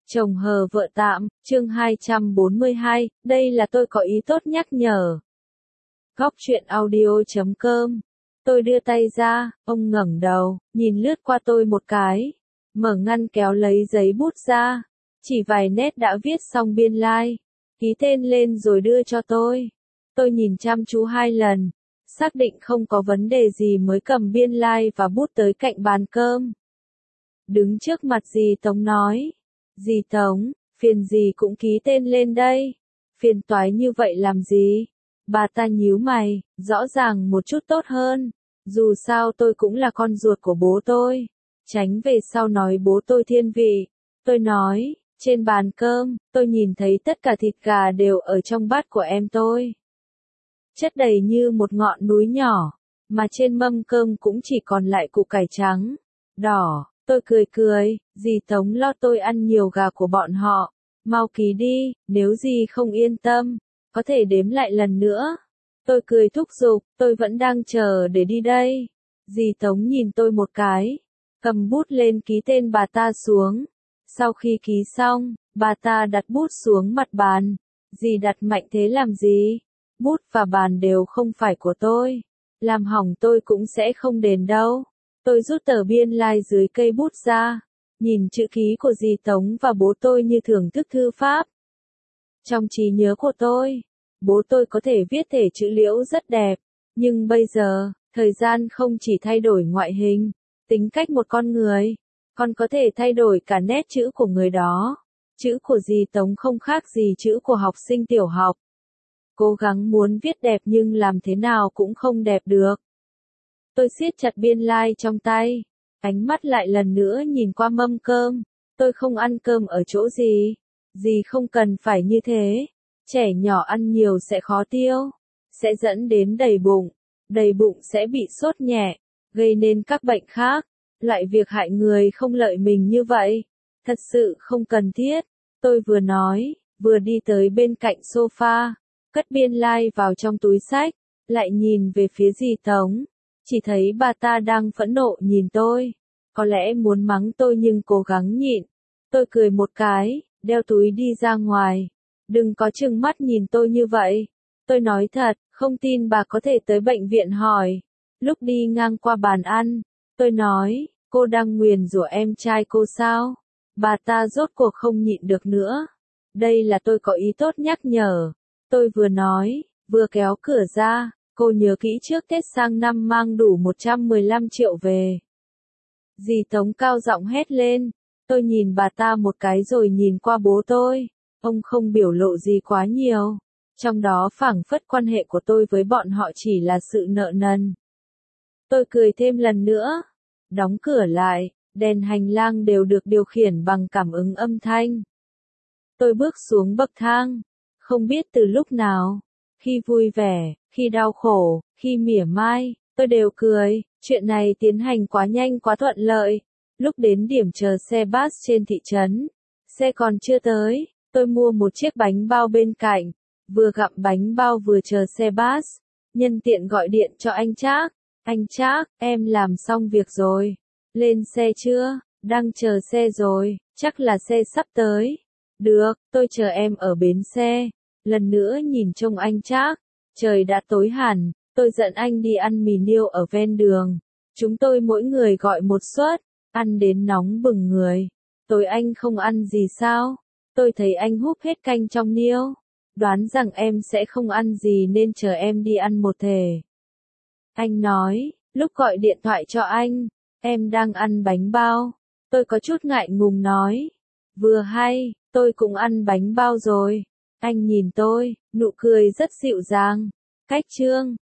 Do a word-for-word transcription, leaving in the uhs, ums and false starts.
Chồng hờ vợ tạm, chương hai trăm bốn mươi hai, đây là tôi có ý tốt nhắc nhở. Góc truyện audio chấm com. Tôi đưa tay ra, ông ngẩng đầu, nhìn lướt qua tôi một cái. Mở ngăn kéo lấy giấy bút ra. Chỉ vài nét đã viết xong biên lai. Like. Ký tên lên rồi đưa cho tôi. Tôi nhìn chăm chú hai lần. Xác định không có vấn đề gì mới cầm biên lai like và bút tới cạnh bàn cơm. Đứng trước mặt dì Tống nói. Dì Tống, phiền dì cũng ký tên lên đây. Phiền toái như vậy làm gì? Bà ta nhíu mày, rõ ràng một chút tốt hơn. Dù sao tôi cũng là con ruột của bố tôi. Tránh về sau nói bố tôi thiên vị. Tôi nói, trên bàn cơm, tôi nhìn thấy tất cả thịt gà đều ở trong bát của em tôi. Chất đầy như một ngọn núi nhỏ, mà trên mâm cơm cũng chỉ còn lại củ cải trắng, đỏ. Tôi cười cười, dì Tống lo tôi ăn nhiều gà của bọn họ. Mau ký đi, nếu dì không yên tâm, có thể đếm lại lần nữa. Tôi cười thúc giục, tôi vẫn đang chờ để đi đây. Dì Tống nhìn tôi một cái, cầm bút lên ký tên bà ta xuống. Sau khi ký xong, bà ta đặt bút xuống mặt bàn. Dì đặt mạnh thế làm gì? Bút và bàn đều không phải của tôi. Làm hỏng tôi cũng sẽ không đền đâu. Tôi rút tờ biên lai like dưới cây bút ra, nhìn chữ ký của dì Tống và bố tôi như thưởng thức thư pháp. Trong trí nhớ của tôi, bố tôi có thể viết thể chữ Liễu rất đẹp, nhưng bây giờ, thời gian không chỉ thay đổi ngoại hình, tính cách một con người, còn có thể thay đổi cả nét chữ của người đó. Chữ của dì Tống không khác gì chữ của học sinh tiểu học. Cố gắng muốn viết đẹp nhưng làm thế nào cũng không đẹp được. Tôi siết chặt biên lai like trong tay, ánh mắt lại lần nữa nhìn qua mâm cơm. Tôi không ăn cơm ở chỗ gì, dì không cần phải như thế. Trẻ nhỏ ăn nhiều sẽ khó tiêu, sẽ dẫn đến đầy bụng, đầy bụng sẽ bị sốt nhẹ, gây nên các bệnh khác. Loại việc hại người không lợi mình như vậy, thật sự không cần thiết. Tôi vừa nói, vừa đi tới bên cạnh sofa, cất biên lai like vào trong túi xách, lại nhìn về phía dì Tống. Chỉ thấy bà ta đang phẫn nộ nhìn tôi, có lẽ muốn mắng tôi nhưng cố gắng nhịn. Tôi cười một cái, đeo túi đi ra ngoài. Đừng có trừng mắt nhìn tôi như vậy. Tôi nói thật, không tin bà có thể tới bệnh viện hỏi. Lúc đi ngang qua bàn ăn, tôi nói, cô đang nguyền rủa em trai cô sao? Bà ta rốt cuộc không nhịn được nữa. Đây là tôi có ý tốt nhắc nhở. Tôi vừa nói, vừa kéo cửa ra. Cô nhớ kỹ trước Tết sang năm mang đủ một trăm mười lăm triệu về. Dì Tống cao giọng hét lên. Tôi nhìn bà ta một cái rồi nhìn qua bố tôi. Ông không biểu lộ gì quá nhiều. Trong đó phảng phất quan hệ của tôi với bọn họ chỉ là sự nợ nần. Tôi cười thêm lần nữa. Đóng cửa lại, đèn hành lang đều được điều khiển bằng cảm ứng âm thanh. Tôi bước xuống bậc thang. Không biết từ lúc nào, khi vui vẻ, khi đau khổ, khi mỉa mai, tôi đều cười. Chuyện này tiến hành quá nhanh quá thuận lợi. Lúc đến điểm chờ xe bus trên thị trấn, xe còn chưa tới, tôi mua một chiếc bánh bao bên cạnh, vừa gặm bánh bao vừa chờ xe bus, nhân tiện gọi điện cho anh Trác. Anh Trác, em làm xong việc rồi. Lên xe chưa? Đang chờ xe rồi, chắc là xe sắp tới. Được, tôi chờ em ở bến xe. Lần nữa nhìn trông anh Trác. Trời đã tối hẳn, tôi dẫn anh đi ăn mì niêu ở ven đường. Chúng tôi mỗi người gọi một suất, ăn đến nóng bừng người. Tối anh không ăn gì sao? Tôi thấy anh húp hết canh trong niêu. Đoán rằng em sẽ không ăn gì nên chờ em đi ăn một thể. Anh nói, lúc gọi điện thoại cho anh, em đang ăn bánh bao. Tôi có chút ngại ngùng nói. Vừa hay, tôi cũng ăn bánh bao rồi. Anh nhìn tôi, nụ cười rất dịu dàng. Cách chương